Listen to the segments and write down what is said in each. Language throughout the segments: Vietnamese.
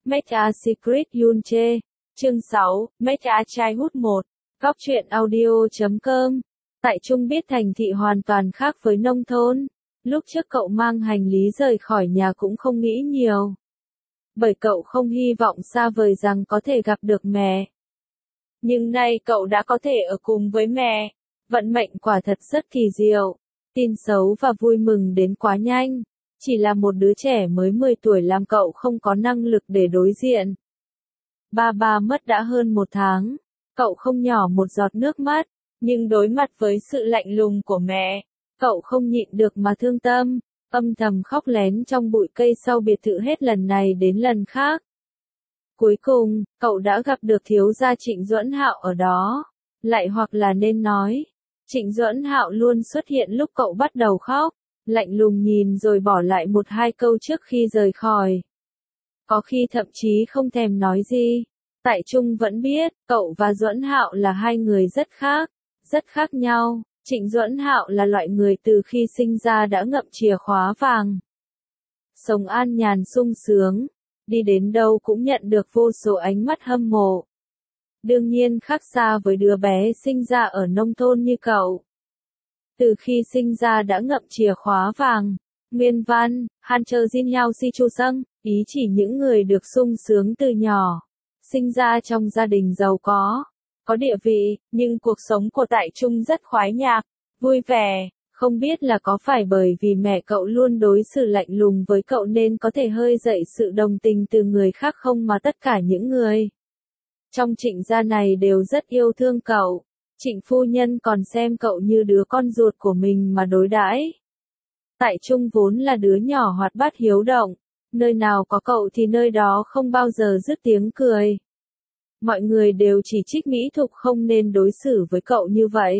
Make a Secret Yunche. Chương 6, Make a Childhood 1. Góc truyện audio.com. Tại Trung biết thành thị hoàn toàn khác với nông thôn. Lúc trước cậu mang hành lý rời khỏi nhà cũng không nghĩ nhiều. Bởi cậu không hy vọng xa vời rằng có thể gặp được mẹ. Nhưng nay cậu đã có thể ở cùng với mẹ. Vận mệnh quả thật rất kỳ diệu. Tin xấu và vui mừng đến quá nhanh. Chỉ là một đứa trẻ mới 10 tuổi làm cậu không có năng lực để đối diện. Ba mất đã hơn 1 tháng. Cậu không nhỏ một giọt nước mắt. Nhưng đối mặt với sự lạnh lùng của mẹ, cậu không nhịn được mà thương tâm, âm thầm khóc lén trong bụi cây sau biệt thự hết lần này đến lần khác. Cuối cùng, cậu đã gặp được thiếu gia Trịnh Duẫn Hạo ở đó. Lại hoặc là nên nói, Trịnh Duẫn Hạo luôn xuất hiện lúc cậu bắt đầu khóc, lạnh lùng nhìn rồi bỏ lại 1-2 câu trước khi rời khỏi. Có khi thậm chí không thèm nói gì. Tại Trung vẫn biết, cậu và Duẫn Hạo là hai người rất khác nhau. Trịnh Duẫn Hạo là loại người từ khi sinh ra đã ngậm chìa khóa vàng. Sống an nhàn sung sướng, đi đến đâu cũng nhận được vô số ánh mắt hâm mộ. Đương nhiên khác xa với đứa bé sinh ra ở nông thôn như cậu. Từ khi sinh ra đã ngậm chìa khóa vàng. Nguyên văn, Hancher Jin Yao Si Chu Sung, ý chỉ những người được sung sướng từ nhỏ. Sinh ra trong gia đình giàu có địa vị, nhưng cuộc sống của Tại Trung rất khoái nhạc, vui vẻ. Không biết là có phải bởi vì mẹ cậu luôn đối xử lạnh lùng với cậu nên có thể hơi dậy sự đồng tình từ người khác không, mà tất cả những người trong Trịnh gia này đều rất yêu thương cậu. Trịnh phu nhân còn xem cậu như đứa con ruột của mình mà đối đãi. Tại Trung vốn là đứa nhỏ hoạt bát hiếu động, nơi nào có cậu thì nơi đó không bao giờ dứt tiếng cười. Mọi người đều chỉ trích Mỹ Thục không nên đối xử với cậu như vậy.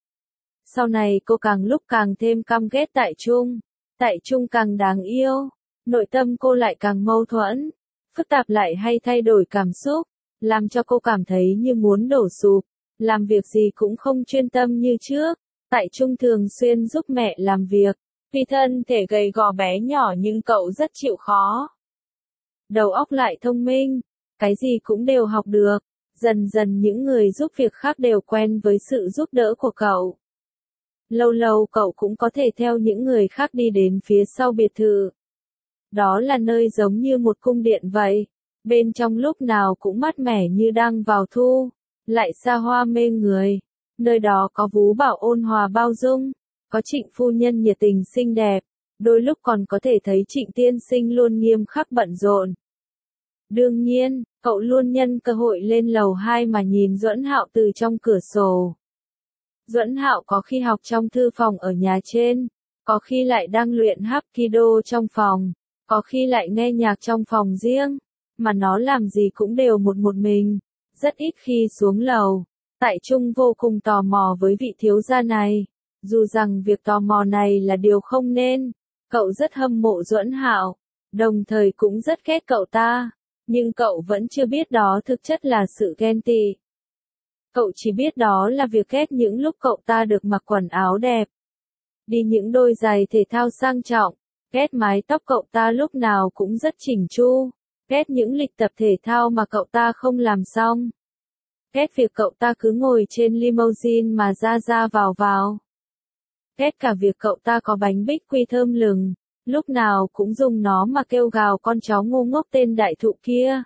Sau này cô càng lúc càng thêm căm ghét Tại Trung. Tại Trung càng đáng yêu, nội tâm cô lại càng mâu thuẫn, phức tạp lại hay thay đổi cảm xúc, làm cho cô cảm thấy như muốn đổ sụp, làm việc gì cũng không chuyên tâm như trước. Tại Trung thường xuyên giúp mẹ làm việc, vì thân thể gầy gò bé nhỏ nhưng cậu rất chịu khó. Đầu óc lại thông minh, cái gì cũng đều học được, dần dần những người giúp việc khác đều quen với sự giúp đỡ của cậu. Lâu lâu cậu cũng có thể theo những người khác đi đến phía sau biệt thự. Đó là nơi giống như một cung điện vậy, bên trong lúc nào cũng mát mẻ như đang vào thu, lại xa hoa mê người. Nơi đó có Vú Bảo ôn hòa bao dung, có Trịnh phu nhân nhiệt tình xinh đẹp, đôi lúc còn có thể thấy Trịnh tiên sinh luôn nghiêm khắc bận rộn. Đương nhiên, cậu luôn nhân cơ hội lên lầu 2 mà nhìn Duẫn Hạo từ trong cửa sổ. Duẫn Hạo có khi học trong thư phòng ở nhà trên, có khi lại đang luyện Hapkido trong phòng, có khi lại nghe nhạc trong phòng riêng, mà nó làm gì cũng đều một mình, rất ít khi xuống lầu. Tại Trung vô cùng tò mò với vị thiếu gia này, dù rằng việc tò mò này là điều không nên. Cậu rất hâm mộ Duẫn Hạo, đồng thời cũng rất ghét cậu ta, nhưng cậu vẫn chưa biết đó thực chất là sự ghen tị. Cậu chỉ biết đó là việc ghét những lúc cậu ta được mặc quần áo đẹp, đi những đôi giày thể thao sang trọng, ghét mái tóc cậu ta lúc nào cũng rất chỉnh chu, ghét những lịch tập thể thao mà cậu ta không làm xong, ghét việc cậu ta cứ ngồi trên limousine mà ra vào, ghét cả việc cậu ta có bánh bích quy thơm lừng, lúc nào cũng dùng nó mà kêu gào con chó ngu ngốc tên Đại Thụ kia.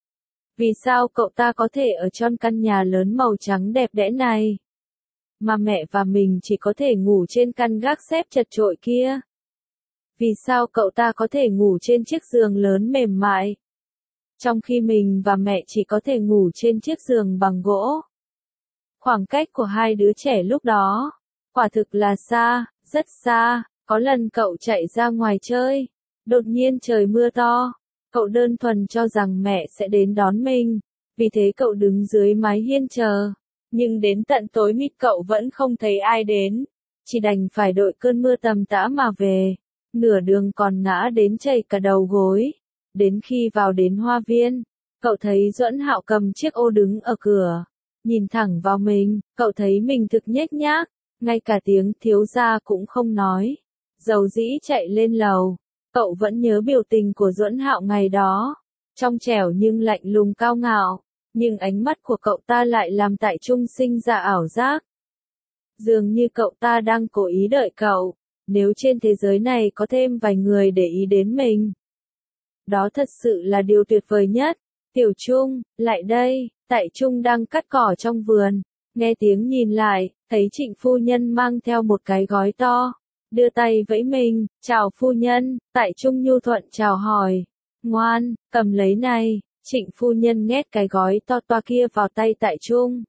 Vì sao cậu ta có thể ở trong căn nhà lớn màu trắng đẹp đẽ này, mà mẹ và mình chỉ có thể ngủ trên căn gác xếp chật chội kia? Vì sao cậu ta có thể ngủ trên chiếc giường lớn mềm mại, trong khi mình và mẹ chỉ có thể ngủ trên chiếc giường bằng gỗ? Khoảng cách của hai đứa trẻ lúc đó, quả thực là xa, rất xa. Có lần cậu chạy ra ngoài chơi, đột nhiên trời mưa to. Cậu đơn thuần cho rằng mẹ sẽ đến đón mình, vì thế cậu đứng dưới mái hiên chờ. Nhưng đến tận tối mịt cậu vẫn không thấy ai đến, chỉ đành phải đội cơn mưa tầm tã mà về. Nửa đường còn ngã đến chảy cả đầu gối. Đến khi vào đến hoa viên, cậu thấy Duẫn Hạo cầm chiếc ô đứng ở cửa, nhìn thẳng vào mình. Cậu thấy mình thực nhếch nhác, ngay cả tiếng thiếu gia cũng không nói. Dầu dĩ chạy lên lầu, cậu vẫn nhớ biểu tình của Duẫn Hạo ngày đó. trong trẻo nhưng lạnh lùng cao ngạo, nhưng ánh mắt của cậu ta lại làm Tại Trung sinh ra ảo giác. Dường như cậu ta đang cố ý đợi cậu, nếu trên thế giới này có thêm vài người để ý đến mình. Đó thật sự là điều tuyệt vời nhất. Tiểu Trung, lại đây, Tại Trung đang cắt cỏ trong vườn, nghe tiếng nhìn lại, thấy Trịnh phu nhân mang theo một cái gói to, đưa tay vẫy mình, chào phu nhân, Tại Trung nhu thuận chào hỏi, ngoan, cầm lấy này, Trịnh phu nhân nhét cái gói to toa kia vào tay Tại Trung.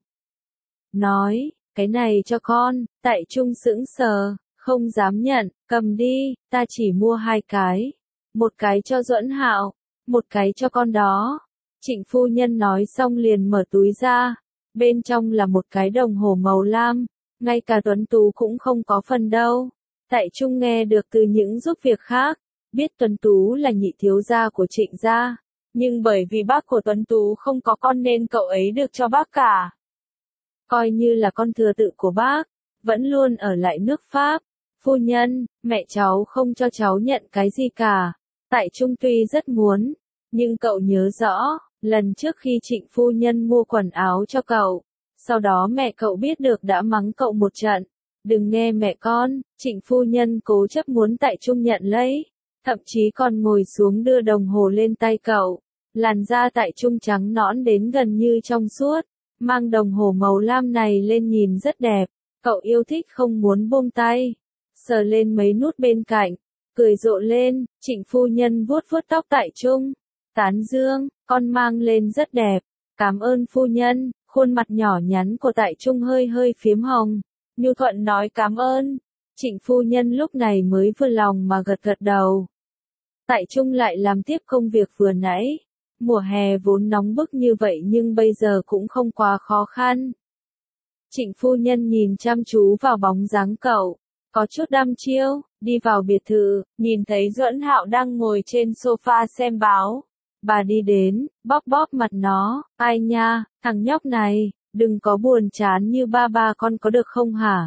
Nói, cái này cho con, Tại Trung sững sờ, không dám nhận, cầm đi, ta chỉ mua 2 cái, một cái cho Duẫn Hạo, một cái cho con đó. Trịnh phu nhân nói xong liền mở túi ra, bên trong là một cái đồng hồ màu lam, ngay cả Tuấn Tú cũng không có phần đâu. Tại Trung nghe được từ những giúp việc khác, biết Tuấn Tú là nhị thiếu gia của Trịnh gia, nhưng bởi vì bác của Tuấn Tú không có con nên cậu ấy được cho bác cả. Coi như là con thừa tự của bác, vẫn luôn ở lại nước Pháp. Phu nhân, mẹ cháu không cho cháu nhận cái gì cả. Tại Trung tuy rất muốn, nhưng cậu nhớ rõ, lần trước khi Trịnh phu nhân mua quần áo cho cậu, sau đó mẹ cậu biết được đã mắng cậu một trận. Đừng nghe mẹ con, Trịnh phu nhân cố chấp muốn Tại Trung nhận lấy, thậm chí còn ngồi xuống đưa đồng hồ lên tay cậu. Làn da Tại Trung trắng nõn đến gần như trong suốt, mang đồng hồ màu lam này lên nhìn rất đẹp, cậu yêu thích không muốn buông tay, sờ lên mấy nút bên cạnh, cười rộ lên. Trịnh phu nhân vuốt vuốt tóc Tại Trung, tán dương, con mang lên rất đẹp, cảm ơn phu nhân. Khuôn mặt nhỏ nhắn của Tại Trung hơi hơi phím hồng, nhu thuận nói cảm ơn. Trịnh phu nhân lúc này mới vừa lòng mà gật gật đầu. Tại Trung lại làm tiếp công việc vừa nãy. Mùa hè vốn nóng bức như vậy nhưng bây giờ cũng không quá khó khăn. Trịnh phu nhân nhìn chăm chú vào bóng dáng cậu, có chút đăm chiêu, đi vào biệt thự, nhìn thấy Duẫn Hạo đang ngồi trên sofa xem báo. Bà đi đến, bóp bóp mặt nó, ai nha, thằng nhóc này, đừng có buồn chán như ba con có được không hả?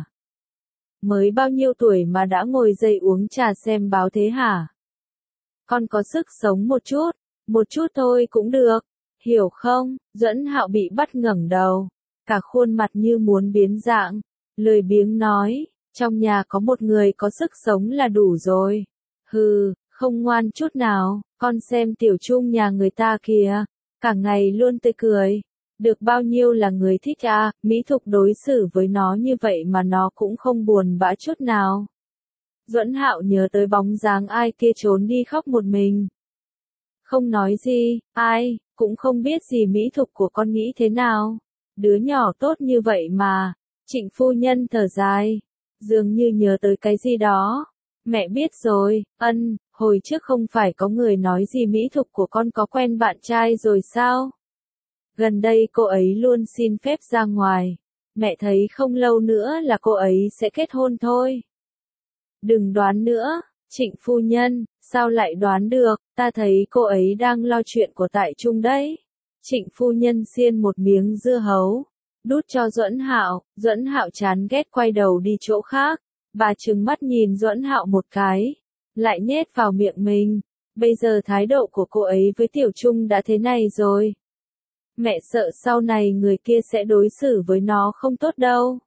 Mới bao nhiêu tuổi mà đã ngồi dậy uống trà xem báo thế hả? Con có sức sống một chút thôi cũng được, hiểu không? Duẫn Hạo bị bắt ngẩng đầu, cả khuôn mặt như muốn biến dạng, lười biếng nói, trong nhà có một người có sức sống là đủ rồi. Hừ, không ngoan chút nào, con xem Tiểu Trung nhà người ta kìa, cả ngày luôn tươi cười, được bao nhiêu là người thích à, Mỹ Thục đối xử với nó như vậy mà nó cũng không buồn bã chút nào. Duẫn Hạo nhớ tới bóng dáng ai kia trốn đi khóc một mình. Không nói gì, ai, cũng không biết gì Mỹ Thục của con nghĩ thế nào. Đứa nhỏ tốt như vậy mà. Trịnh phu nhân thở dài, dường như nhớ tới cái gì đó. Mẹ biết rồi, hồi trước không phải có người nói gì Mỹ Thục của con có quen bạn trai rồi sao? Gần đây cô ấy luôn xin phép ra ngoài. Mẹ thấy không lâu nữa là cô ấy sẽ kết hôn thôi. Đừng đoán nữa, Trịnh phu nhân, sao lại đoán được, ta thấy cô ấy đang lo chuyện của Tại Trung đấy. Trịnh phu nhân xiên một miếng dưa hấu, đút cho Duẫn Hạo chán ghét quay đầu đi chỗ khác. Bà trừng mắt nhìn Duẫn Hạo một cái, lại nhét vào miệng mình. Bây giờ thái độ của cô ấy với Tiểu Trung đã thế này rồi. Mẹ sợ sau này người kia sẽ đối xử với nó không tốt đâu.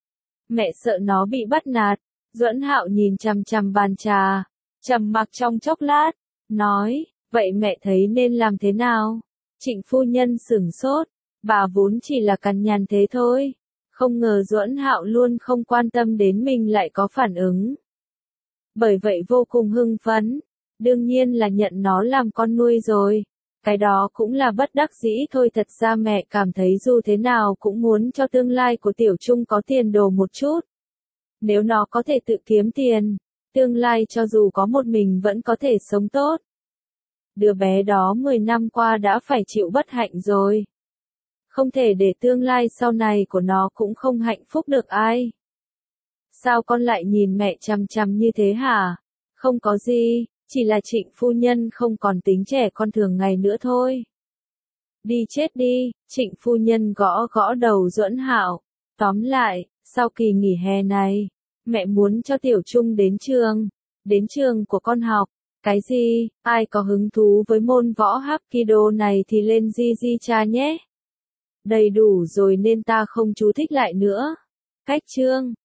Mẹ sợ nó bị bắt nạt. Duẫn Hạo nhìn chằm chằm bàn trà, trầm mặc trong chốc lát, nói, vậy mẹ thấy nên làm thế nào? Trịnh phu nhân sửng sốt, bà vốn chỉ là cằn nhằn thế thôi. Không ngờ Duẫn Hạo luôn không quan tâm đến mình lại có phản ứng. Bởi vậy vô cùng hưng phấn, đương nhiên là nhận nó làm con nuôi rồi. Cái đó cũng là bất đắc dĩ thôi, thật ra mẹ cảm thấy dù thế nào cũng muốn cho tương lai của Tiểu Trung có tiền đồ một chút. Nếu nó có thể tự kiếm tiền, tương lai cho dù có một mình vẫn có thể sống tốt. Đứa bé đó 10 năm qua đã phải chịu bất hạnh rồi. Không thể để tương lai sau này của nó cũng không hạnh phúc được ai. Sao con lại nhìn mẹ chằm chằm như thế hả? Không có gì, chỉ là Trịnh phu nhân không còn tính trẻ con thường ngày nữa thôi. Đi chết đi, Trịnh phu nhân gõ gõ đầu Duẫn Hạo. Tóm lại, sau kỳ nghỉ hè này, mẹ muốn cho Tiểu Trung đến trường của con học. Cái gì, ai có hứng thú với môn võ Hapkido này thì lên Gigi tra nhé. Đầy đủ rồi nên ta không chú thích lại nữa. Cách chương